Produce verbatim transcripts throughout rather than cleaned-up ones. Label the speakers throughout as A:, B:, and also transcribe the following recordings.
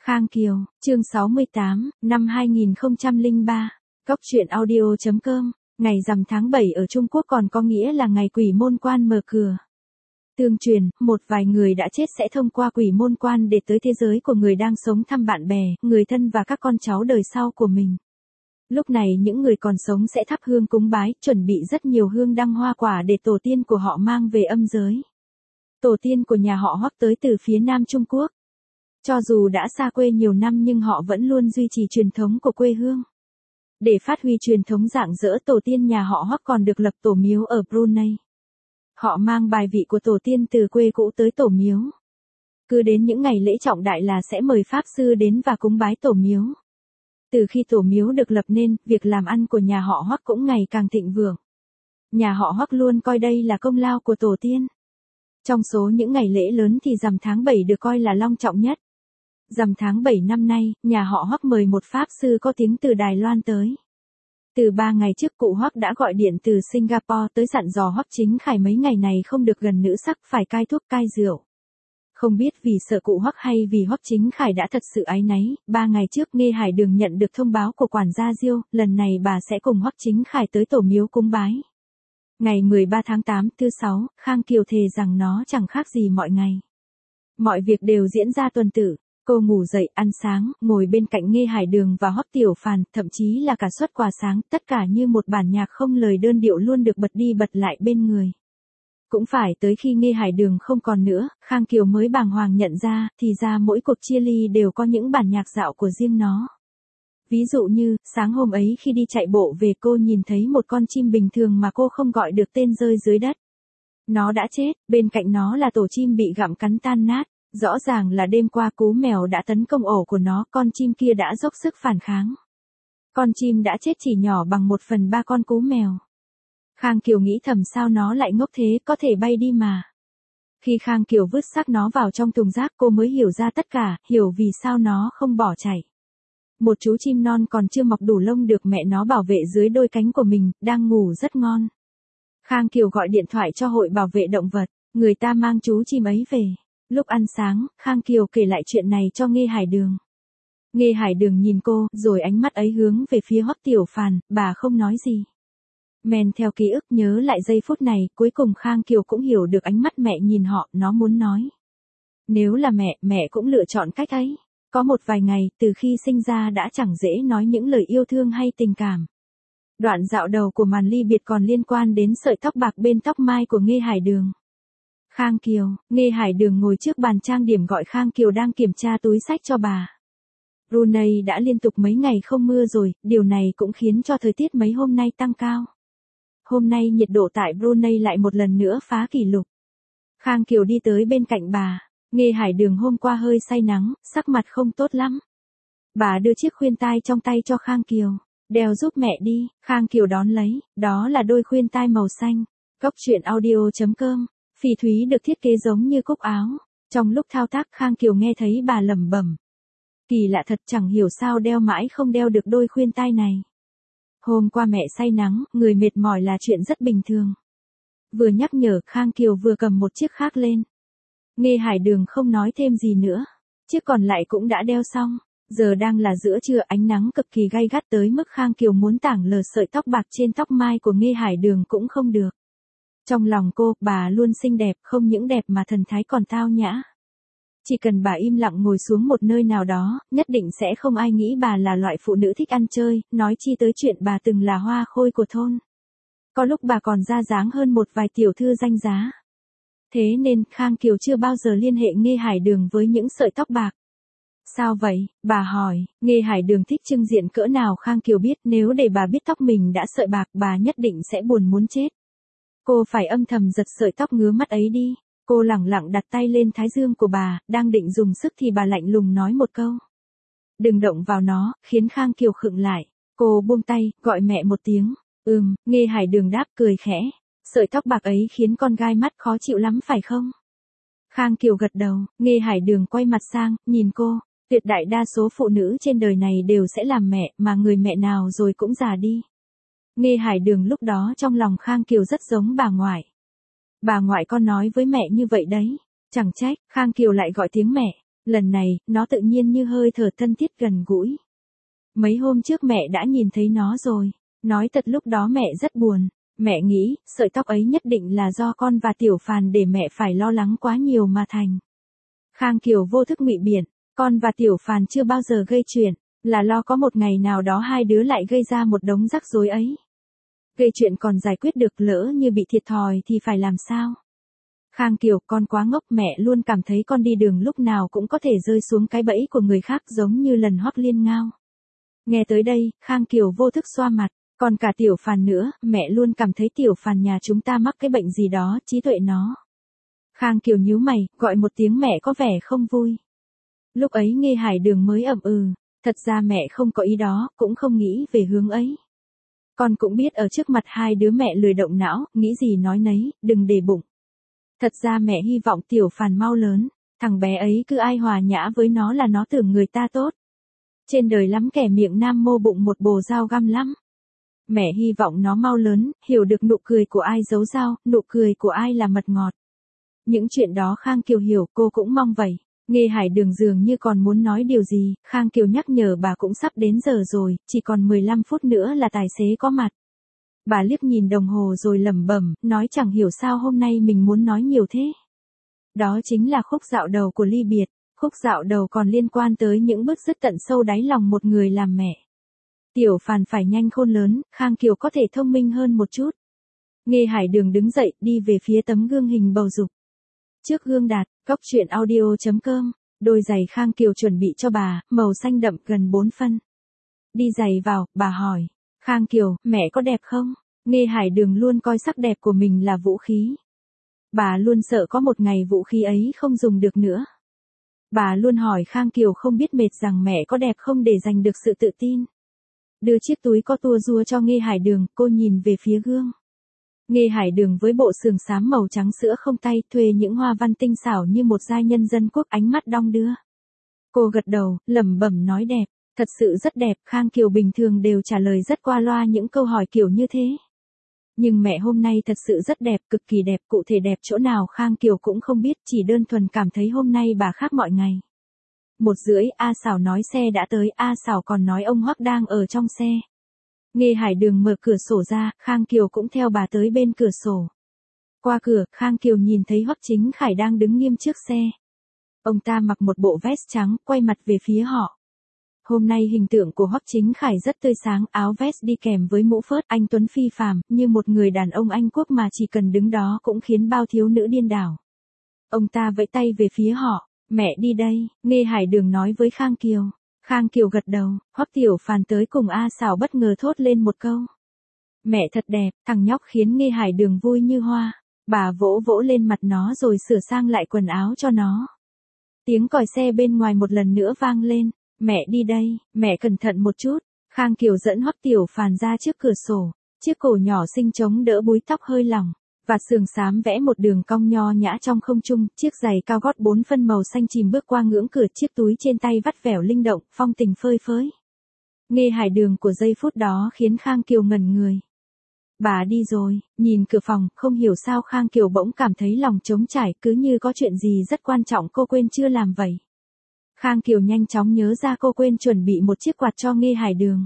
A: Khang Kiều, chương sáu mươi tám, năm hai nghìn không trăm lẻ ba. Cóc truyện audio chấm com. Ngày rằm tháng bảy ở Trung Quốc còn có nghĩa là ngày quỷ môn quan mở cửa. Tương truyền, một vài người đã chết sẽ thông qua quỷ môn quan để tới thế giới của người đang sống thăm bạn bè, người thân và các con cháu đời sau của mình. Lúc này những người còn sống sẽ thắp hương cúng bái, chuẩn bị rất nhiều hương đăng hoa quả để tổ tiên của họ mang về âm giới. Tổ tiên của nhà họ Hoắc tới từ phía Nam Trung Quốc. Cho dù đã xa quê nhiều năm nhưng họ vẫn luôn duy trì truyền thống của quê hương. Để phát huy truyền thống rạng rỡ, tổ tiên nhà họ Hoắc còn được lập tổ miếu ở Brunei. Họ mang bài vị của tổ tiên từ quê cũ tới tổ miếu. Cứ đến những ngày lễ trọng đại là sẽ mời pháp sư đến và cúng bái tổ miếu. Từ khi tổ miếu được lập nên, việc làm ăn của nhà họ Hoắc cũng ngày càng thịnh vượng. Nhà họ Hoắc luôn coi đây là công lao của tổ tiên. Trong số những ngày lễ lớn thì rằm tháng bảy được coi là long trọng nhất. Rằm tháng bảy năm nay, nhà họ Hoắc mời một pháp sư có tiếng từ Đài Loan tới. Từ ba ngày trước cụ Hoắc đã gọi điện từ Singapore tới dặn dò Hoắc Chính Khải mấy ngày này không được gần nữ sắc, phải cai thuốc cai rượu. Không biết vì sợ cụ Hoắc hay vì Hoắc Chính Khải đã thật sự áy náy, ba ngày trước Nghê Hải Đường nhận được thông báo của quản gia Diêu, lần này bà sẽ cùng Hoắc Chính Khải tới tổ miếu cúng bái. Ngày mười ba tháng tám, thứ sáu, Khang Kiều thề rằng nó chẳng khác gì mọi ngày. Mọi việc đều diễn ra tuần tự. Cô ngủ dậy, ăn sáng, ngồi bên cạnh Nghê Hải Đường và Hoắc Tiểu Phàn, thậm chí là cả suất quà sáng, tất cả như một bản nhạc không lời đơn điệu luôn được bật đi bật lại bên người. Cũng phải tới khi Nghê Hải Đường không còn nữa, Khang Kiều mới bàng hoàng nhận ra, thì ra mỗi cuộc chia ly đều có những bản nhạc dạo của riêng nó. Ví dụ như, sáng hôm ấy khi đi chạy bộ về cô nhìn thấy một con chim bình thường mà cô không gọi được tên rơi dưới đất. Nó đã chết, bên cạnh nó là tổ chim bị gặm cắn tan nát. Rõ ràng là đêm qua cú mèo đã tấn công ổ của nó, con chim kia đã dốc sức phản kháng. Con chim đã chết chỉ nhỏ bằng một phần ba con cú mèo. Khang Kiều nghĩ thầm sao nó lại ngốc thế, có thể bay đi mà. Khi Khang Kiều vứt xác nó vào trong thùng rác cô mới hiểu ra tất cả, hiểu vì sao nó không bỏ chạy. Một chú chim non còn chưa mọc đủ lông được mẹ nó bảo vệ dưới đôi cánh của mình, đang ngủ rất ngon. Khang Kiều gọi điện thoại cho hội bảo vệ động vật, người ta mang chú chim ấy về. Lúc ăn sáng, Khang Kiều kể lại chuyện này cho Nghê Hải Đường. Nghê Hải Đường nhìn cô, rồi ánh mắt ấy hướng về phía Hoắc Tiểu Phàn, bà không nói gì. Men theo ký ức nhớ lại giây phút này, cuối cùng Khang Kiều cũng hiểu được ánh mắt mẹ nhìn họ, nó muốn nói. Nếu là mẹ, mẹ cũng lựa chọn cách ấy. Có một vài ngày, từ khi sinh ra đã chẳng dễ nói những lời yêu thương hay tình cảm. Đoạn dạo đầu của màn ly biệt còn liên quan đến sợi tóc bạc bên tóc mai của Nghê Hải Đường. Khang Kiều, Nghê Hải Đường ngồi trước bàn trang điểm gọi Khang Kiều đang kiểm tra túi xách cho bà. Brunei đã liên tục mấy ngày không mưa rồi, điều này cũng khiến cho thời tiết mấy hôm nay tăng cao. Hôm nay nhiệt độ tại Brunei lại một lần nữa phá kỷ lục. Khang Kiều đi tới bên cạnh bà, Nghê Hải Đường hôm qua hơi say nắng, sắc mặt không tốt lắm. Bà đưa chiếc khuyên tai trong tay cho Khang Kiều, đeo giúp mẹ đi, Khang Kiều đón lấy, đó là đôi khuyên tai màu xanh. Cóc truyện audio chấm com. Phỉ thúy được thiết kế giống như cúc áo. Trong lúc thao tác Khang Kiều nghe thấy bà lẩm bẩm. Kỳ lạ thật, chẳng hiểu sao đeo mãi không đeo được đôi khuyên tai này. Hôm qua mẹ say nắng, người mệt mỏi là chuyện rất bình thường. Vừa nhắc nhở Khang Kiều vừa cầm một chiếc khác lên. Nghê Hải Đường không nói thêm gì nữa. Chiếc còn lại cũng đã đeo xong. Giờ đang là giữa trưa, ánh nắng cực kỳ gay gắt tới mức Khang Kiều muốn tảng lờ sợi tóc bạc trên tóc mai của Nghê Hải Đường cũng không được. Trong lòng cô, bà luôn xinh đẹp, không những đẹp mà thần thái còn tao nhã. Chỉ cần bà im lặng ngồi xuống một nơi nào đó, nhất định sẽ không ai nghĩ bà là loại phụ nữ thích ăn chơi, nói chi tới chuyện bà từng là hoa khôi của thôn. Có lúc bà còn ra dáng hơn một vài tiểu thư danh giá. Thế nên, Khang Kiều chưa bao giờ liên hệ Nghê Hải Đường với những sợi tóc bạc. Sao vậy, bà hỏi, Nghê Hải Đường thích trưng diện cỡ nào Khang Kiều biết, nếu để bà biết tóc mình đã sợi bạc bà nhất định sẽ buồn muốn chết. Cô phải âm thầm giật sợi tóc ngứa mắt ấy đi. Cô lẳng lặng đặt tay lên thái dương của bà, đang định dùng sức thì bà lạnh lùng nói một câu. Đừng động vào nó, khiến Khang Kiều khựng lại. Cô buông tay, gọi mẹ một tiếng. Ừm, Nghê Hải Đường đáp cười khẽ. Sợi tóc bạc ấy khiến con gai mắt khó chịu lắm phải không? Khang Kiều gật đầu, Nghê Hải Đường quay mặt sang, nhìn cô. Tuyệt đại đa số phụ nữ trên đời này đều sẽ làm mẹ, mà người mẹ nào rồi cũng già đi. Nghê Hải Đường lúc đó trong lòng Khang Kiều rất giống bà ngoại. Bà ngoại con nói với mẹ như vậy đấy. Chẳng trách, Khang Kiều lại gọi tiếng mẹ. Lần này, nó tự nhiên như hơi thở thân thiết gần gũi. Mấy hôm trước mẹ đã nhìn thấy nó rồi. Nói thật lúc đó mẹ rất buồn. Mẹ nghĩ, sợi tóc ấy nhất định là do con và Tiểu Phàn để mẹ phải lo lắng quá nhiều mà thành. Khang Kiều vô thức ngụy biện, con và Tiểu Phàn chưa bao giờ gây chuyện, là lo có một ngày nào đó hai đứa lại gây ra một đống rắc rối ấy. Gây chuyện còn giải quyết được, lỡ như bị thiệt thòi thì phải làm sao? Khang Kiều, con quá ngốc, mẹ luôn cảm thấy con đi đường lúc nào cũng có thể rơi xuống cái bẫy của người khác giống như lần Hoắc Liên Ngao. Nghe tới đây, Khang Kiều vô thức xoa mặt, còn cả Tiểu Phàn nữa, mẹ luôn cảm thấy Tiểu Phàn nhà chúng ta mắc cái bệnh gì đó, trí tuệ nó. Khang Kiều nhíu mày, gọi một tiếng mẹ có vẻ không vui. Lúc ấy Nghê Hải Đường mới ậm ừ, thật ra mẹ không có ý đó, cũng không nghĩ về hướng ấy. Con cũng biết ở trước mặt hai đứa mẹ lười động não, nghĩ gì nói nấy, đừng để bụng. Thật ra mẹ hy vọng Tiểu Phàn mau lớn, thằng bé ấy cứ ai hòa nhã với nó là nó tưởng người ta tốt. Trên đời lắm kẻ miệng nam mô bụng một bồ dao găm lắm. Mẹ hy vọng nó mau lớn, hiểu được nụ cười của ai giấu dao, nụ cười của ai là mật ngọt. Những chuyện đó Khang Kiều hiểu, cô cũng mong vậy. Nghê Hải Đường dường như còn muốn nói điều gì, Khang Kiều nhắc nhở bà cũng sắp đến giờ rồi, chỉ còn mười lăm phút nữa là tài xế có mặt. Bà liếc nhìn đồng hồ rồi lẩm bẩm, nói chẳng hiểu sao hôm nay mình muốn nói nhiều thế. Đó chính là khúc dạo đầu của ly biệt, khúc dạo đầu còn liên quan tới những bức rứt tận sâu đáy lòng một người làm mẹ. Tiểu Phàn phải nhanh khôn lớn, Khang Kiều có thể thông minh hơn một chút. Nghê Hải Đường đứng dậy, đi về phía tấm gương hình bầu dục. Trước gương đặt, cóc truyện audio chấm com, đôi giày Khang Kiều chuẩn bị cho bà, màu xanh đậm gần bốn phân. Đi giày vào, bà hỏi. Khang Kiều, mẹ có đẹp không? Nghê Hải Đường luôn coi sắc đẹp của mình là vũ khí. Bà luôn sợ có một ngày vũ khí ấy không dùng được nữa. Bà luôn hỏi Khang Kiều không biết mệt rằng mẹ có đẹp không để giành được sự tự tin. Đưa chiếc túi có tua rua cho Nghê Hải Đường, cô nhìn về phía gương. Nghê Hải Đường với bộ sườn xám màu trắng sữa không tay, thuê những hoa văn tinh xảo như một giai nhân dân quốc, ánh mắt đong đưa. Cô gật đầu, lẩm bẩm nói đẹp, thật sự rất đẹp. Khang Kiều bình thường đều trả lời rất qua loa những câu hỏi kiểu như thế. Nhưng mẹ hôm nay thật sự rất đẹp, cực kỳ đẹp, cụ thể đẹp chỗ nào Khang Kiều cũng không biết, chỉ đơn thuần cảm thấy hôm nay bà khác mọi ngày. Một rưỡi, A Xảo nói xe đã tới, A Xảo còn nói ông Hoắc đang ở trong xe. Nghê Hải Đường mở cửa sổ ra, Khang Kiều cũng theo bà tới bên cửa sổ. Qua cửa, Khang Kiều nhìn thấy Hoắc Chính Khải đang đứng nghiêm trước xe. Ông ta mặc một bộ vest trắng, quay mặt về phía họ. Hôm nay hình tượng của Hoắc Chính Khải rất tươi sáng, áo vest đi kèm với mũ phớt, anh tuấn phi phàm, như một người đàn ông Anh Quốc mà chỉ cần đứng đó cũng khiến bao thiếu nữ điên đảo. Ông ta vẫy tay về phía họ, mẹ đi đây, Nghê Hải Đường nói với Khang Kiều. Khang Kiều gật đầu, Hoắc Tiểu Phàn tới cùng A Xảo bất ngờ thốt lên một câu. Mẹ thật đẹp, thằng nhóc khiến Nghê Hải Đường vui như hoa. Bà vỗ vỗ lên mặt nó rồi sửa sang lại quần áo cho nó. Tiếng còi xe bên ngoài một lần nữa vang lên. Mẹ đi đây, mẹ cẩn thận một chút. Khang Kiều dẫn Hoắc Tiểu Phàn ra trước cửa sổ. Chiếc cổ nhỏ xinh chống đỡ búi tóc hơi lỏng. Và sườn xám vẽ một đường cong nho nhã trong không trung, chiếc giày cao gót bốn phân màu xanh chìm bước qua ngưỡng cửa, chiếc túi trên tay vắt vẻo linh động, phong tình phơi phới. Nghê Hải Đường của giây phút đó khiến Khang Kiều ngẩn người. Bà đi rồi, nhìn cửa phòng, không hiểu sao Khang Kiều bỗng cảm thấy lòng trống trải, cứ như có chuyện gì rất quan trọng cô quên chưa làm vậy. Khang Kiều nhanh chóng nhớ ra cô quên chuẩn bị một chiếc quạt cho Nghê Hải Đường.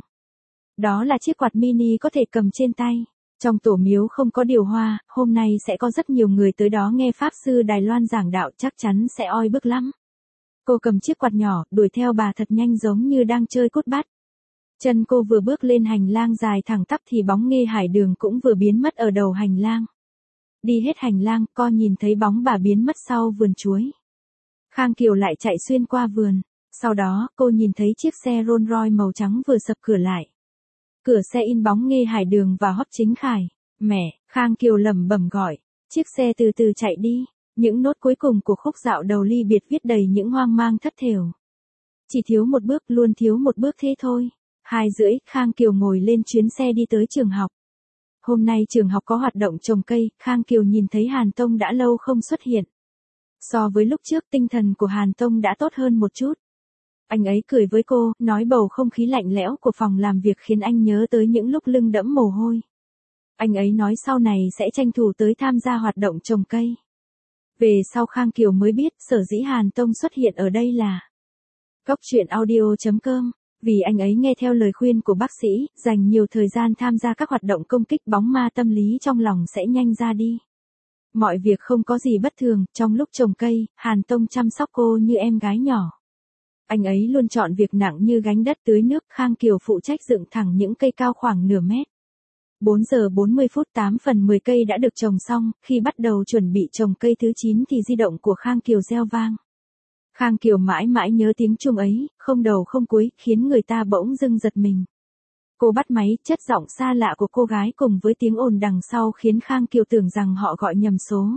A: Đó là chiếc quạt mini có thể cầm trên tay. Trong tổ miếu không có điều hòa, hôm nay sẽ có rất nhiều người tới đó nghe Pháp Sư Đài Loan giảng đạo, chắc chắn sẽ oi bức lắm. Cô cầm chiếc quạt nhỏ, đuổi theo bà thật nhanh giống như đang chơi cút bắt. Chân cô vừa bước lên hành lang dài thẳng tắp thì bóng Nghê Hải Đường cũng vừa biến mất ở đầu hành lang. Đi hết hành lang, co nhìn thấy bóng bà biến mất sau vườn chuối. Khang Kiều lại chạy xuyên qua vườn. Sau đó, cô nhìn thấy chiếc xe Rolls Royce màu trắng vừa sập cửa lại. Cửa xe in bóng Nghê Hải Đường và Hoắc Chính Khải. Mẹ, Khang Kiều lẩm bẩm gọi. Chiếc xe từ từ chạy đi. Những nốt cuối cùng của khúc dạo đầu ly biệt viết đầy những hoang mang thất thểu. Chỉ thiếu một bước, luôn thiếu một bước thế thôi. Hai rưỡi, Khang Kiều ngồi lên chuyến xe đi tới trường học. Hôm nay trường học có hoạt động trồng cây, Khang Kiều nhìn thấy Hàn Tông đã lâu không xuất hiện. So với lúc trước, tinh thần của Hàn Tông đã tốt hơn một chút. Anh ấy cười với cô, nói bầu không khí lạnh lẽo của phòng làm việc khiến anh nhớ tới những lúc lưng đẫm mồ hôi. Anh ấy nói sau này sẽ tranh thủ tới tham gia hoạt động trồng cây. Về sau Khang Kiều mới biết sở dĩ Hàn Tông xuất hiện ở đây là Cốc truyện audio.com, vì anh ấy nghe theo lời khuyên của bác sĩ, dành nhiều thời gian tham gia các hoạt động công kích bóng ma tâm lý trong lòng sẽ nhanh ra đi. Mọi việc không có gì bất thường, trong lúc trồng cây, Hàn Tông chăm sóc cô như em gái nhỏ. Anh ấy luôn chọn việc nặng như gánh đất tưới nước, Khang Kiều phụ trách dựng thẳng những cây cao khoảng nửa mét. bốn giờ bốn mươi phút tám phần mười cây đã được trồng xong, khi bắt đầu chuẩn bị trồng cây thứ chín thì di động của Khang Kiều reo vang. Khang Kiều mãi mãi nhớ tiếng chuông ấy, không đầu không cuối, khiến người ta bỗng dưng giật mình. Cô bắt máy, chất giọng xa lạ của cô gái cùng với tiếng ồn đằng sau khiến Khang Kiều tưởng rằng họ gọi nhầm số.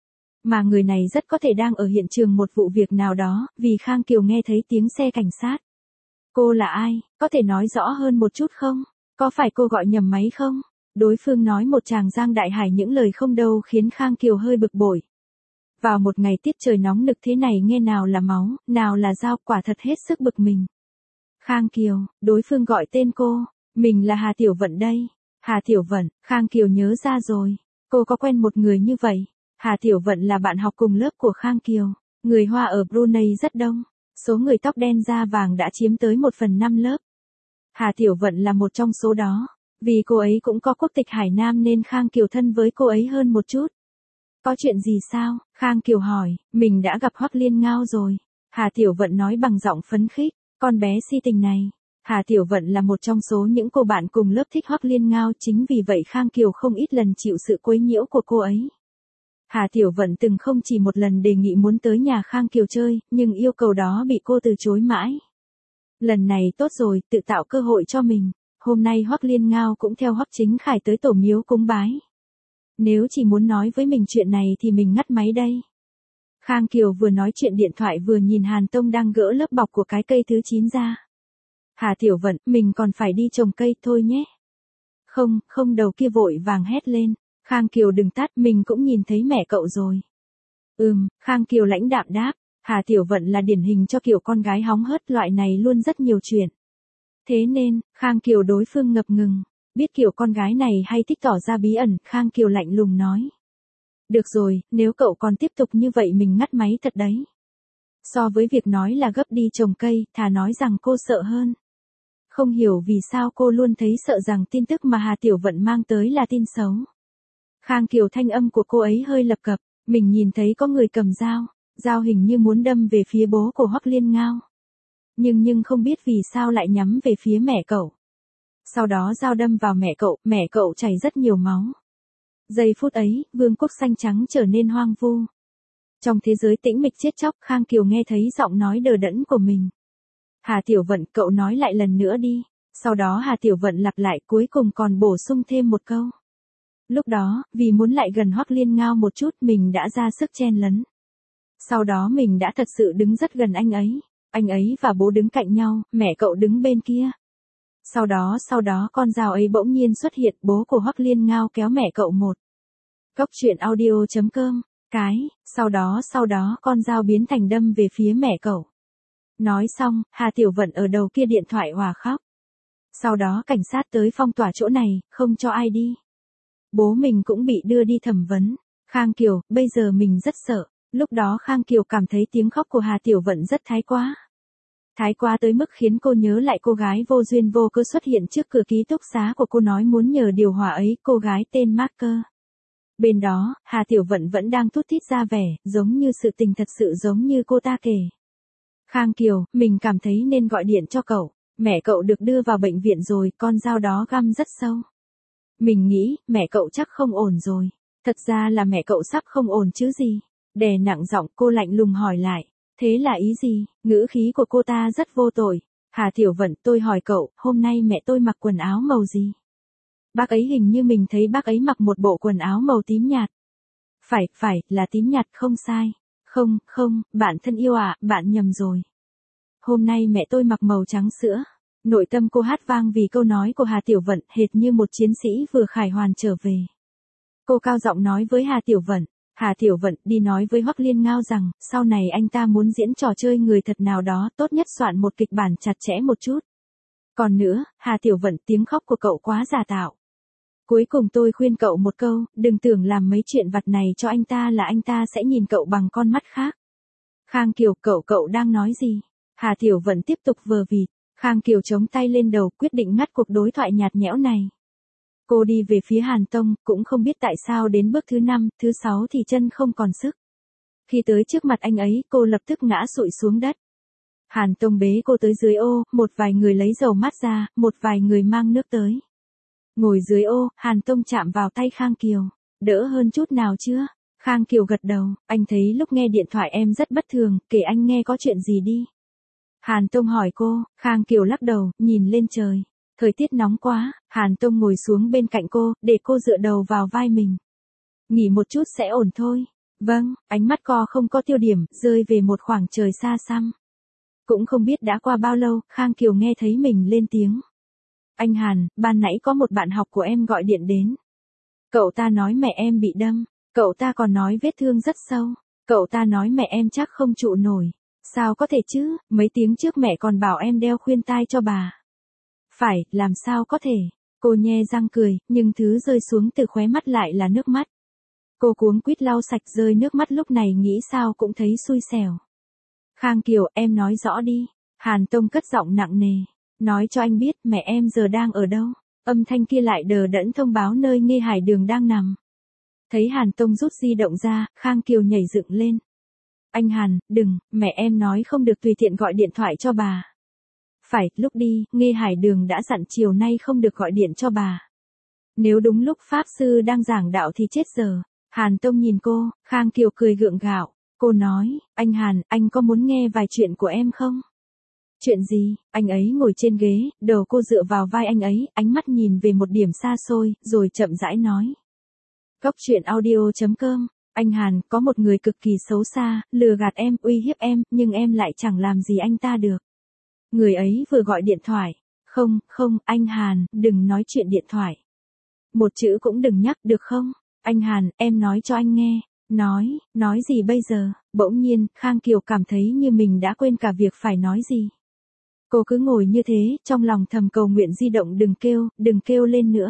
A: Mà người này rất có thể đang ở hiện trường một vụ việc nào đó, vì Khang Kiều nghe thấy tiếng xe cảnh sát. Cô là ai, có thể nói rõ hơn một chút không? Có phải cô gọi nhầm máy không? Đối phương nói một tràng giang đại hải những lời không đâu khiến Khang Kiều hơi bực bội. Vào một ngày tiết trời nóng nực thế này nghe nào là máu, nào là dao, quả thật hết sức bực mình. Khang Kiều, đối phương gọi tên cô, mình là Hà Tiểu Vận đây. Hà Tiểu Vận, Khang Kiều nhớ ra rồi, cô có quen một người như vậy. Hà Tiểu Vận là bạn học cùng lớp của Khang Kiều, người Hoa ở Brunei rất đông, số người tóc đen da vàng đã chiếm tới một phần năm lớp. Hà Tiểu Vận là một trong số đó, vì cô ấy cũng có quốc tịch Hải Nam nên Khang Kiều thân với cô ấy hơn một chút. Có chuyện gì sao? Khang Kiều hỏi, mình đã gặp Hoắc Liên Ngao rồi. Hà Tiểu Vận nói bằng giọng phấn khích, con bé si tình này. Hà Tiểu Vận là một trong số những cô bạn cùng lớp thích Hoắc Liên Ngao, chính vì vậy Khang Kiều không ít lần chịu sự quấy nhiễu của cô ấy. Hà Tiểu Vận từng không chỉ một lần đề nghị muốn tới nhà Khang Kiều chơi, nhưng yêu cầu đó bị cô từ chối mãi. Lần này tốt rồi, tự tạo cơ hội cho mình. Hôm nay Hoắc Liên Ngao cũng theo Hoắc Chính Khải tới tổ miếu cúng bái. Nếu chỉ muốn nói với mình chuyện này thì mình ngắt máy đây. Khang Kiều vừa nói chuyện điện thoại vừa nhìn Hàn Tông đang gỡ lớp bọc của cái cây thứ chín ra. Hà Tiểu Vận, mình còn phải đi trồng cây thôi nhé. Không, không, đầu kia vội vàng hét lên. Khang Kiều đừng tắt, mình cũng nhìn thấy mẹ cậu rồi. Ừm, Khang Kiều lãnh đạm đáp. Hà Tiểu Vận là điển hình cho kiểu con gái hóng hớt, loại này luôn rất nhiều chuyện. Thế nên, Khang Kiều đối phương ngập ngừng. Biết kiểu con gái này hay thích tỏ ra bí ẩn, Khang Kiều lạnh lùng nói. Được rồi, nếu cậu còn tiếp tục như vậy mình ngắt máy thật đấy. So với việc nói là gấp đi trồng cây, thà nói rằng cô sợ hơn. Không hiểu vì sao cô luôn thấy sợ rằng tin tức mà Hà Tiểu Vận mang tới là tin xấu. Khang Kiều thanh âm của cô ấy hơi lập cập, mình nhìn thấy có người cầm dao, dao hình như muốn đâm về phía bố của Hoắc Liên Ngao. Nhưng nhưng không biết vì sao lại nhắm về phía mẹ cậu. Sau đó dao đâm vào mẹ cậu, mẹ cậu chảy rất nhiều máu. Giây phút ấy, vương quốc xanh trắng trở nên hoang vu. Trong thế giới tĩnh mịch chết chóc, Khang Kiều nghe thấy giọng nói đờ đẫn của mình. Hà Tiểu Vận, cậu nói lại lần nữa đi. Sau đó Hà Tiểu Vận lặp lại, cuối cùng còn bổ sung thêm một câu. Lúc đó, vì muốn lại gần Hoắc Liên Ngao một chút, mình đã ra sức chen lấn. Sau đó mình đã thật sự đứng rất gần anh ấy. Anh ấy và bố đứng cạnh nhau, mẹ cậu đứng bên kia. Sau đó sau đó con dao ấy bỗng nhiên xuất hiện, bố của Hoắc Liên Ngao kéo mẹ cậu một. Cốc truyện audio.com, cái, sau đó sau đó con dao biến thành đâm về phía mẹ cậu. Nói xong, Hà Tiểu Vận ở đầu kia điện thoại òa khóc. Sau đó cảnh sát tới phong tỏa chỗ này, không cho ai đi. Bố mình cũng bị đưa đi thẩm vấn. Khang Kiều, bây giờ mình rất sợ. Lúc đó Khang Kiều cảm thấy tiếng khóc của Hà Tiểu Vận rất thái quá. Thái quá tới mức khiến cô nhớ lại cô gái vô duyên vô cớ xuất hiện trước cửa ký túc xá của cô nói muốn nhờ điều hòa ấy, cô gái tên Marker. Bên đó, Hà Tiểu Vận vẫn đang thút thít ra vẻ, giống như sự tình thật sự giống như cô ta kể. Khang Kiều, mình cảm thấy nên gọi điện cho cậu. Mẹ cậu được đưa vào bệnh viện rồi, con dao đó găm rất sâu. Mình nghĩ, mẹ cậu chắc không ổn rồi. Thật ra là mẹ cậu sắp không ổn chứ gì. Đè nặng giọng, cô lạnh lùng hỏi lại. Thế là ý gì? Ngữ khí của cô ta rất vô tội. Hà Tiểu Vận, tôi hỏi cậu, hôm nay mẹ tôi mặc quần áo màu gì? Bác ấy hình như mình thấy bác ấy mặc một bộ quần áo màu tím nhạt. Phải, phải, là tím nhạt, không sai. Không, không, bạn thân yêu ạ, à, bạn nhầm rồi. Hôm nay mẹ tôi mặc màu trắng sữa. Nội tâm cô hát vang vì câu nói của Hà Tiểu Vận, hệt như một chiến sĩ vừa khải hoàn trở về. Cô cao giọng nói với Hà Tiểu Vận. Hà Tiểu Vận, đi nói với Hoắc Liên Ngao rằng, sau này anh ta muốn diễn trò chơi người thật nào đó, tốt nhất soạn một kịch bản chặt chẽ một chút. Còn nữa, Hà Tiểu Vận, tiếng khóc của cậu quá giả tạo. Cuối cùng tôi khuyên cậu một câu, đừng tưởng làm mấy chuyện vặt này cho anh ta là anh ta sẽ nhìn cậu bằng con mắt khác. Khang Kiều, cậu cậu đang nói gì? Hà Tiểu vẫn tiếp tục vờ vịt. Khang Kiều chống tay lên đầu, quyết định ngắt cuộc đối thoại nhạt nhẽo này. Cô đi về phía Hàn Tông, cũng không biết tại sao đến bước thứ năm, thứ sáu thì chân không còn sức. Khi tới trước mặt anh ấy, cô lập tức ngã sụi xuống đất. Hàn Tông bế cô tới dưới ô, một vài người lấy dầu mát ra, một vài người mang nước tới. Ngồi dưới ô, Hàn Tông chạm vào tay Khang Kiều. Đỡ hơn chút nào chưa? Khang Kiều gật đầu, anh thấy lúc nghe điện thoại em rất bất thường, kể anh nghe có chuyện gì đi. Hàn Tông hỏi cô, Khang Kiều lắc đầu, nhìn lên trời. Thời tiết nóng quá, Hàn Tông ngồi xuống bên cạnh cô, để cô dựa đầu vào vai mình. Nghỉ một chút sẽ ổn thôi. Vâng, ánh mắt co không có tiêu điểm, rơi về một khoảng trời xa xăm. Cũng không biết đã qua bao lâu, Khang Kiều nghe thấy mình lên tiếng. Anh Hàn, ban nãy có một bạn học của em gọi điện đến. Cậu ta nói mẹ em bị đâm, cậu ta còn nói vết thương rất sâu. Cậu ta nói mẹ em chắc không trụ nổi. Sao có thể chứ, mấy tiếng trước mẹ còn bảo em đeo khuyên tai cho bà. Phải, làm sao có thể. Cô nhe răng cười, nhưng thứ rơi xuống từ khóe mắt lại là nước mắt. Cô cuống quýt lau sạch rơi nước mắt, lúc này nghĩ sao cũng thấy xui xẻo. Khang Kiều, em nói rõ đi. Hàn Tông cất giọng nặng nề. Nói cho anh biết mẹ em giờ đang ở đâu. Âm thanh kia lại đờ đẫn thông báo nơi Nghê Hải Đường đang nằm. Thấy Hàn Tông rút di động ra, Khang Kiều nhảy dựng lên. Anh Hàn, đừng, mẹ em nói không được tùy tiện gọi điện thoại cho bà. Phải, lúc đi, Nghê Hải Đường đã dặn chiều nay không được gọi điện cho bà. Nếu đúng lúc Pháp Sư đang giảng đạo thì chết giờ. Hàn Tông nhìn cô, Khang Kiều cười gượng gạo. Cô nói, anh Hàn, anh có muốn nghe vài chuyện của em không? Chuyện gì? Anh ấy ngồi trên ghế, đầu cô dựa vào vai anh ấy, ánh mắt nhìn về một điểm xa xôi, rồi chậm rãi nói. Cóc truyện audio chấm com. Anh Hàn, có một người cực kỳ xấu xa, lừa gạt em, uy hiếp em, nhưng em lại chẳng làm gì anh ta được. Người ấy vừa gọi điện thoại. Không, không, anh Hàn, đừng nói chuyện điện thoại. Một chữ cũng đừng nhắc, được không? Anh Hàn, em nói cho anh nghe. Nói, nói gì bây giờ? Bỗng nhiên, Khang Kiều cảm thấy như mình đã quên cả việc phải nói gì. Cô cứ ngồi như thế, trong lòng thầm cầu nguyện di động đừng kêu, đừng kêu lên nữa.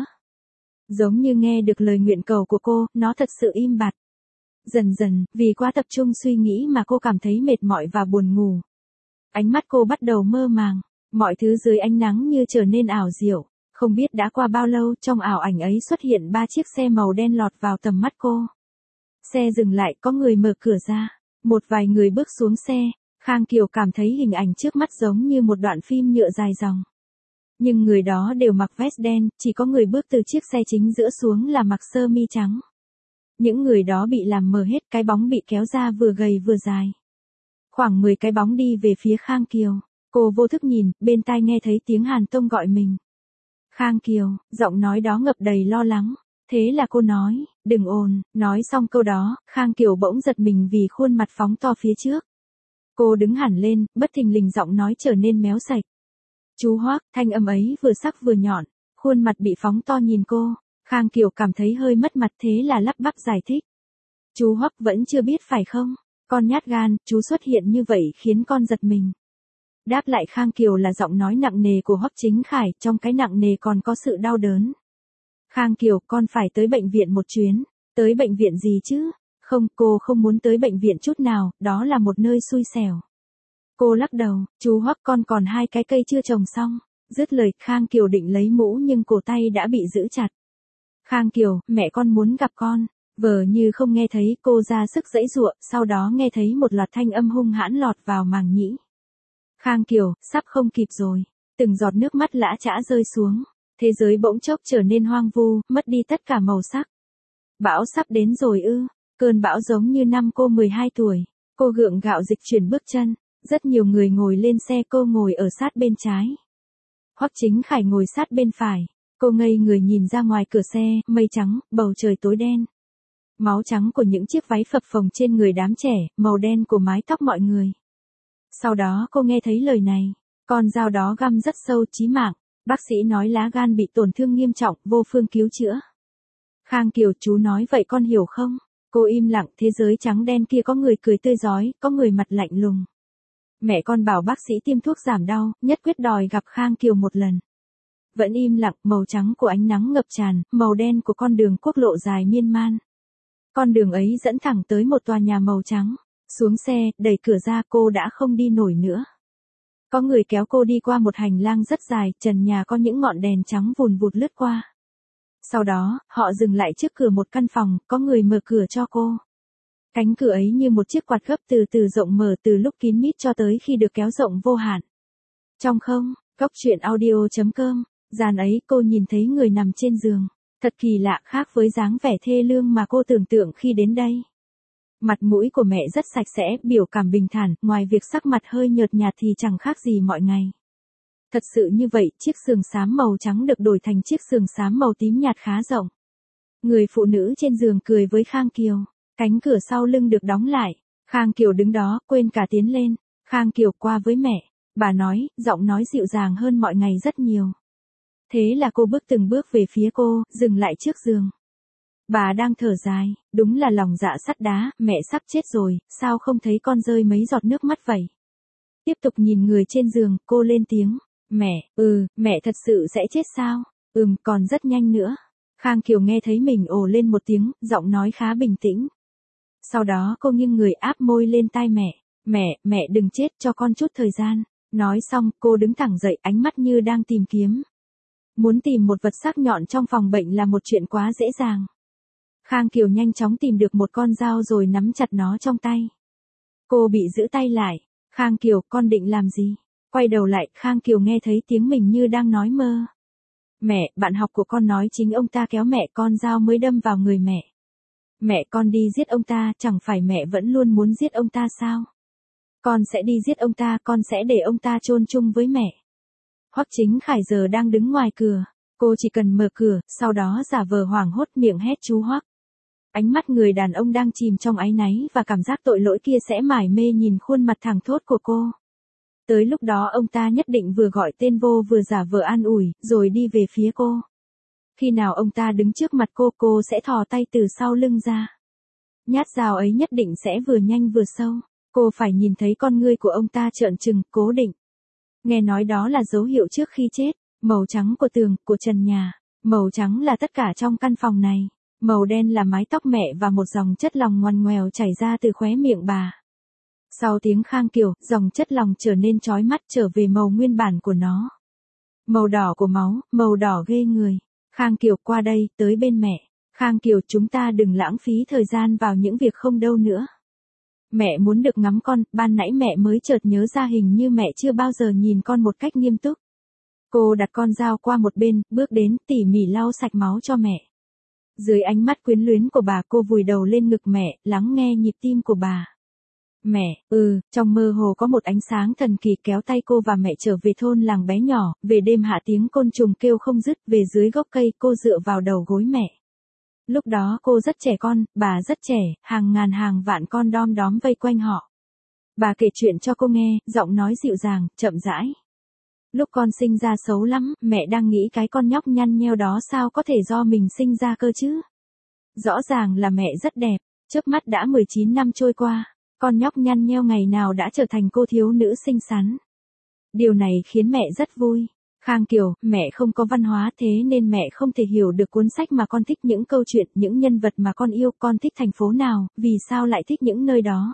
A: Giống như nghe được lời nguyện cầu của cô, nó thật sự im bặt. Dần dần, vì quá tập trung suy nghĩ mà cô cảm thấy mệt mỏi và buồn ngủ. Ánh mắt cô bắt đầu mơ màng, mọi thứ dưới ánh nắng như trở nên ảo diệu. Không biết đã qua bao lâu, trong ảo ảnh ấy xuất hiện ba chiếc xe màu đen lọt vào tầm mắt cô. Xe dừng lại, có người mở cửa ra. Một vài người bước xuống xe. Khang Kiều cảm thấy hình ảnh trước mắt giống như một đoạn phim nhựa dài dòng. Nhưng người đó đều mặc vest đen, chỉ có người bước từ chiếc xe chính giữa xuống là mặc sơ mi trắng. Những người đó bị làm mờ hết, cái bóng bị kéo ra vừa gầy vừa dài. Khoảng mười cái bóng đi về phía Khang Kiều. Cô vô thức nhìn, bên tai nghe thấy tiếng Hàn Tông gọi mình. Khang Kiều, giọng nói đó ngập đầy lo lắng. Thế là cô nói, đừng ồn, nói xong câu đó, Khang Kiều bỗng giật mình vì khuôn mặt phóng to phía trước. Cô đứng hẳn lên, bất thình lình giọng nói trở nên méo sạch. Chú Hoác, thanh âm ấy vừa sắc vừa nhọn, khuôn mặt bị phóng to nhìn cô. Khang Kiều cảm thấy hơi mất mặt, thế là lắp bắp giải thích. Chú Hoác vẫn chưa biết phải không? Con nhát gan, chú xuất hiện như vậy khiến con giật mình. Đáp lại Khang Kiều là giọng nói nặng nề của Hoắc Chính Khải, trong cái nặng nề còn có sự đau đớn. Khang Kiều, con phải tới bệnh viện một chuyến. Tới bệnh viện gì chứ? Không, cô không muốn tới bệnh viện chút nào, đó là một nơi xui xẻo. Cô lắc đầu, chú Hoắc, con còn hai cái cây chưa trồng xong. Dứt lời, Khang Kiều định lấy mũ nhưng cổ tay đã bị giữ chặt. Khang Kiều, mẹ con muốn gặp con. Vờ như không nghe thấy, cô ra sức giãy giụa, sau đó nghe thấy một loạt thanh âm hung hãn lọt vào màng nhĩ. Khang Kiều, sắp không kịp rồi. Từng giọt nước mắt lã chã rơi xuống. Thế giới bỗng chốc trở nên hoang vu, mất đi tất cả màu sắc. Bão sắp đến rồi ư? Cơn bão giống như năm cô mười hai tuổi. Cô gượng gạo dịch chuyển bước chân. Rất nhiều người ngồi lên xe, cô ngồi ở sát bên trái. Hoắc Chính Khải ngồi sát bên phải. Cô ngây người nhìn ra ngoài cửa xe, mây trắng, bầu trời tối đen. Máu trắng của những chiếc váy phập phồng trên người đám trẻ, màu đen của mái tóc mọi người. Sau đó cô nghe thấy lời này. Con dao đó găm rất sâu, chí mạng. Bác sĩ nói lá gan bị tổn thương nghiêm trọng, vô phương cứu chữa. Khang Kiều, chú nói vậy con hiểu không? Cô im lặng, thế giới trắng đen kia có người cười tươi rói, có người mặt lạnh lùng. Mẹ con bảo bác sĩ tiêm thuốc giảm đau, nhất quyết đòi gặp Khang Kiều một lần. vẫn im lặng, màu trắng của ánh nắng ngập tràn, màu đen của con đường quốc lộ dài miên man. Con đường ấy dẫn thẳng tới một tòa nhà màu trắng. Xuống xe, đẩy cửa ra, cô đã không đi nổi nữa. Có người kéo cô đi qua một hành lang rất dài, trần nhà có những ngọn đèn trắng vùn vụt lướt qua. Sau đó, họ dừng lại trước cửa một căn phòng, có người mở cửa cho cô. Cánh cửa ấy như một chiếc quạt gấp từ từ rộng mở từ lúc kín mít cho tới khi được kéo rộng vô hạn. Trong không, Cốc truyện audio chấm com, gian ấy cô nhìn thấy người nằm trên giường. Thật kỳ lạ, khác với dáng vẻ thê lương mà cô tưởng tượng khi đến đây. Mặt mũi của mẹ rất sạch sẽ, biểu cảm bình thản, ngoài việc sắc mặt hơi nhợt nhạt thì chẳng khác gì mọi ngày. Thật sự như vậy, chiếc sườn xám màu trắng được đổi thành chiếc sườn xám màu tím nhạt khá rộng. Người phụ nữ trên giường cười với Khang Kiều. Cánh cửa sau lưng được đóng lại. Khang Kiều đứng đó, quên cả tiến lên. Khang Kiều qua với mẹ. Bà nói, giọng nói dịu dàng hơn mọi ngày rất nhiều. Thế là cô bước từng bước về phía cô, dừng lại trước giường. Bà đang thở dài, đúng là lòng dạ sắt đá, mẹ sắp chết rồi, sao không thấy con rơi mấy giọt nước mắt vậy? Tiếp tục nhìn người trên giường, cô lên tiếng. Mẹ, ừ, mẹ thật sự sẽ chết sao? Ừm, còn rất nhanh nữa. Khang Kiều nghe thấy mình ồ lên một tiếng, giọng nói khá bình tĩnh. Sau đó cô nghiêng người áp môi lên tai mẹ. Mẹ, mẹ đừng chết, cho con chút thời gian. Nói xong, cô đứng thẳng dậy, ánh mắt như đang tìm kiếm. Muốn tìm một vật sắc nhọn trong phòng bệnh là một chuyện quá dễ dàng. Khang Kiều nhanh chóng tìm được một con dao rồi nắm chặt nó trong tay. Cô bị giữ tay lại. Khang Kiều, con định làm gì? Quay đầu lại, Khang Kiều nghe thấy tiếng mình như đang nói mơ. Mẹ, bạn học của con nói chính ông ta kéo mẹ, con dao mới đâm vào người mẹ. Mẹ, con đi giết ông ta, chẳng phải mẹ vẫn luôn muốn giết ông ta sao? Con sẽ đi giết ông ta, con sẽ để ông ta chôn chung với mẹ. Hoắc Chính Khải giờ đang đứng ngoài cửa. Cô chỉ cần mở cửa, sau đó giả vờ hoảng hốt miệng hét chú Hoắc. Ánh mắt người đàn ông đang chìm trong áy náy và cảm giác tội lỗi kia sẽ mải mê nhìn khuôn mặt thẳng thốt của cô. Tới lúc đó ông ta nhất định vừa gọi tên vô vừa giả vờ an ủi, rồi đi về phía cô. Khi nào ông ta đứng trước mặt cô, cô sẽ thò tay từ sau lưng ra. Nhát dao ấy nhất định sẽ vừa nhanh vừa sâu. Cô phải nhìn thấy con ngươi của ông ta trợn trừng, cố định. Nghe nói đó là dấu hiệu trước khi chết. Màu trắng của tường, của trần nhà. Màu trắng là tất cả trong căn phòng này. Màu đen là mái tóc mẹ và một dòng chất lỏng ngoằn ngoèo chảy ra từ khóe miệng bà. Sau tiếng Khang Kiều, dòng chất lỏng trở nên chói mắt, trở về màu nguyên bản của nó. Màu đỏ của máu, màu đỏ ghê người. Khang Kiều, qua đây, tới bên mẹ. Khang Kiều, chúng ta đừng lãng phí thời gian vào những việc không đâu nữa. Mẹ muốn được ngắm con, ban nãy mẹ mới chợt nhớ ra hình như mẹ chưa bao giờ nhìn con một cách nghiêm túc. Cô đặt con dao qua một bên, bước đến, tỉ mỉ lau sạch máu cho mẹ. Dưới ánh mắt quyến luyến của bà, cô vùi đầu lên ngực mẹ, lắng nghe nhịp tim của bà. Mẹ, ừ, trong mơ hồ có một ánh sáng thần kỳ kéo tay cô và mẹ trở về thôn làng bé nhỏ, về đêm hạ tiếng côn trùng kêu không dứt, về dưới gốc cây cô dựa vào đầu gối mẹ. Lúc đó cô rất trẻ con, bà rất trẻ, hàng ngàn hàng vạn con đom đóm vây quanh họ. Bà kể chuyện cho cô nghe, giọng nói dịu dàng, chậm rãi. Lúc con sinh ra xấu lắm, mẹ đang nghĩ cái con nhóc nhăn nheo đó sao có thể do mình sinh ra cơ chứ? Rõ ràng là mẹ rất đẹp, chớp mắt đã mười chín năm trôi qua, con nhóc nhăn nheo ngày nào đã trở thành cô thiếu nữ xinh xắn. Điều này khiến mẹ rất vui. Khang Kiều, mẹ không có văn hóa thế nên mẹ không thể hiểu được cuốn sách mà con thích, những câu chuyện, những nhân vật mà con yêu. Con thích thành phố nào, vì sao lại thích những nơi đó?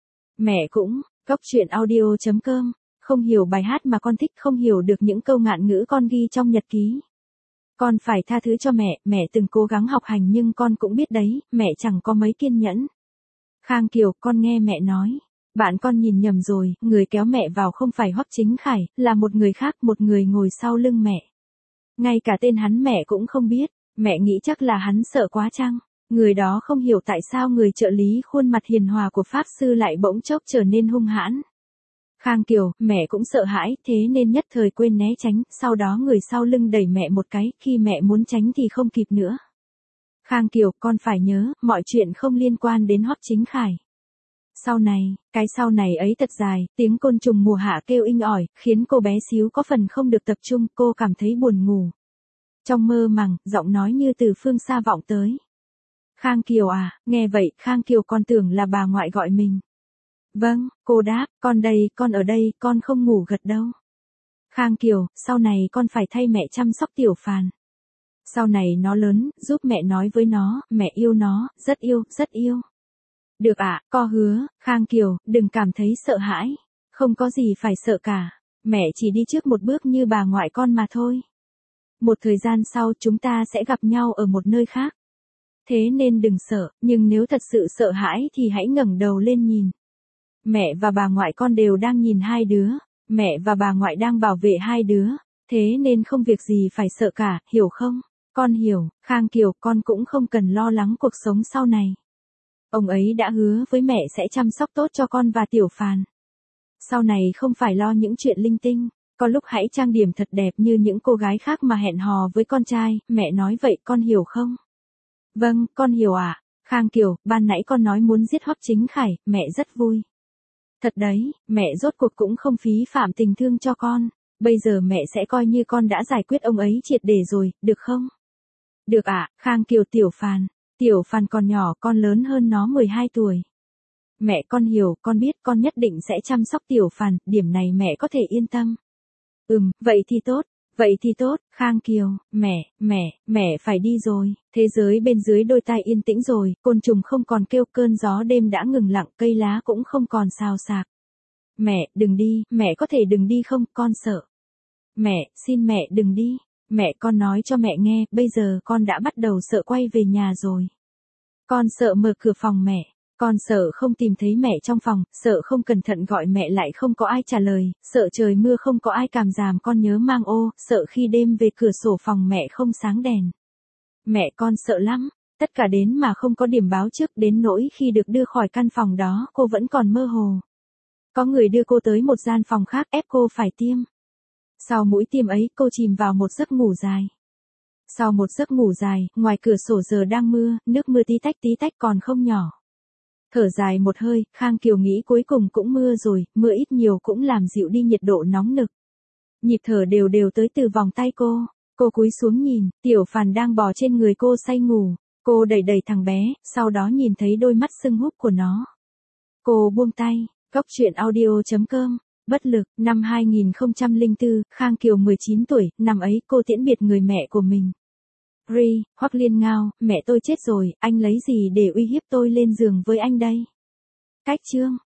A: Mẹ cũng, Cốc truyện audio chấm com. Không hiểu bài hát mà con thích, không hiểu được những câu ngạn ngữ con ghi trong nhật ký. Con phải tha thứ cho mẹ, mẹ từng cố gắng học hành nhưng con cũng biết đấy, mẹ chẳng có mấy kiên nhẫn. Khang Kiều, con nghe mẹ nói. Bạn con nhìn nhầm rồi, người kéo mẹ vào không phải Hoắc Chính Khải, là một người khác, một người ngồi sau lưng mẹ. Ngay cả tên hắn mẹ cũng không biết, mẹ nghĩ chắc là hắn sợ quá chăng? Người đó không hiểu tại sao người trợ lý khuôn mặt hiền hòa của Pháp Sư lại bỗng chốc trở nên hung hãn. Khang Kiều, mẹ cũng sợ hãi, thế nên nhất thời quên né tránh, sau đó người sau lưng đẩy mẹ một cái, khi mẹ muốn tránh thì không kịp nữa. Khang Kiều, con phải nhớ, mọi chuyện không liên quan đến Hoắc Chính Khải. Sau này, cái sau này ấy thật dài, tiếng côn trùng mùa hạ kêu inh ỏi, khiến cô bé xíu có phần không được tập trung, cô cảm thấy buồn ngủ. Trong mơ màng, giọng nói như từ phương xa vọng tới. Khang Kiều à, nghe vậy, Khang Kiều con tưởng là bà ngoại gọi mình. Vâng, cô đáp, con đây, con ở đây, con không ngủ gật đâu. Khang Kiều, sau này con phải thay mẹ chăm sóc Tiểu Phàn. Sau này nó lớn, giúp mẹ nói với nó, mẹ yêu nó, rất yêu, rất yêu. Được ạ, co hứa. Khang Kiều, đừng cảm thấy sợ hãi. Không có gì phải sợ cả. Mẹ chỉ đi trước một bước như bà ngoại con mà thôi. Một thời gian sau chúng ta sẽ gặp nhau ở một nơi khác. Thế nên đừng sợ, nhưng nếu thật sự sợ hãi thì hãy ngẩng đầu lên nhìn. Mẹ và bà ngoại con đều đang nhìn hai đứa. Mẹ và bà ngoại đang bảo vệ hai đứa. Thế nên không việc gì phải sợ cả, hiểu không? Con hiểu, Khang Kiều, con cũng không cần lo lắng cuộc sống sau này. Ông ấy đã hứa với mẹ sẽ chăm sóc tốt cho con và Tiểu Phàn. Sau này không phải lo những chuyện linh tinh, có lúc hãy trang điểm thật đẹp như những cô gái khác mà hẹn hò với con trai, mẹ nói vậy con hiểu không? Vâng, con hiểu ạ. À? Khang Kiều, ban nãy con nói muốn giết Hoắc Chính Khải, mẹ rất vui. Thật đấy, mẹ rốt cuộc cũng không phí phạm tình thương cho con, bây giờ mẹ sẽ coi như con đã giải quyết ông ấy triệt để rồi, được không? Được ạ. À? Khang Kiều, Tiểu Phàn. Tiểu Phàn còn nhỏ, con lớn hơn nó mười hai tuổi. Mẹ con hiểu, con biết con nhất định sẽ chăm sóc Tiểu Phàn, điểm này mẹ có thể yên tâm. Ừm, vậy thì tốt, vậy thì tốt. Khang Kiều, mẹ, mẹ, mẹ phải đi rồi. Thế giới bên dưới đôi tai yên tĩnh rồi, côn trùng không còn kêu, cơn gió đêm đã ngừng lặng, cây lá cũng không còn xào xạc. Mẹ, đừng đi, mẹ có thể đừng đi không, con sợ. Mẹ, xin mẹ đừng đi. Mẹ, con nói cho mẹ nghe, bây giờ con đã bắt đầu sợ quay về nhà rồi. Con sợ mở cửa phòng mẹ. Con sợ không tìm thấy mẹ trong phòng, sợ không cẩn thận gọi mẹ lại không có ai trả lời, sợ trời mưa không có ai càm ràm con nhớ mang ô, sợ khi đêm về cửa sổ phòng mẹ không sáng đèn. Mẹ, con sợ lắm, tất cả đến mà không có điểm báo trước, đến nỗi khi được đưa khỏi căn phòng đó cô vẫn còn mơ hồ. Có người đưa cô tới một gian phòng khác ép cô phải tiêm. Sau mũi tiêm ấy cô chìm vào một giấc ngủ dài. Sau một giấc ngủ dài, ngoài cửa sổ giờ đang mưa, nước mưa tí tách tí tách còn không nhỏ. Thở dài một hơi, Khang Kiều nghĩ cuối cùng cũng mưa rồi, mưa ít nhiều cũng làm dịu đi nhiệt độ nóng nực. Nhịp thở đều đều tới từ vòng tay cô, cô cúi xuống nhìn, Tiểu Phàn đang bò trên người cô say ngủ, cô đẩy đẩy thằng bé, sau đó nhìn thấy đôi mắt sưng húp của nó. Cô buông tay, góc truyện audio chấm com, bất lực, năm hai nghìn không trăm lẻ bốn, Khang Kiều mười chín tuổi, năm ấy cô tiễn biệt người mẹ của mình. Ri, Hoắc Liên Ngao, mẹ tôi chết rồi, anh lấy gì để uy hiếp tôi lên giường với anh đây? Cách chương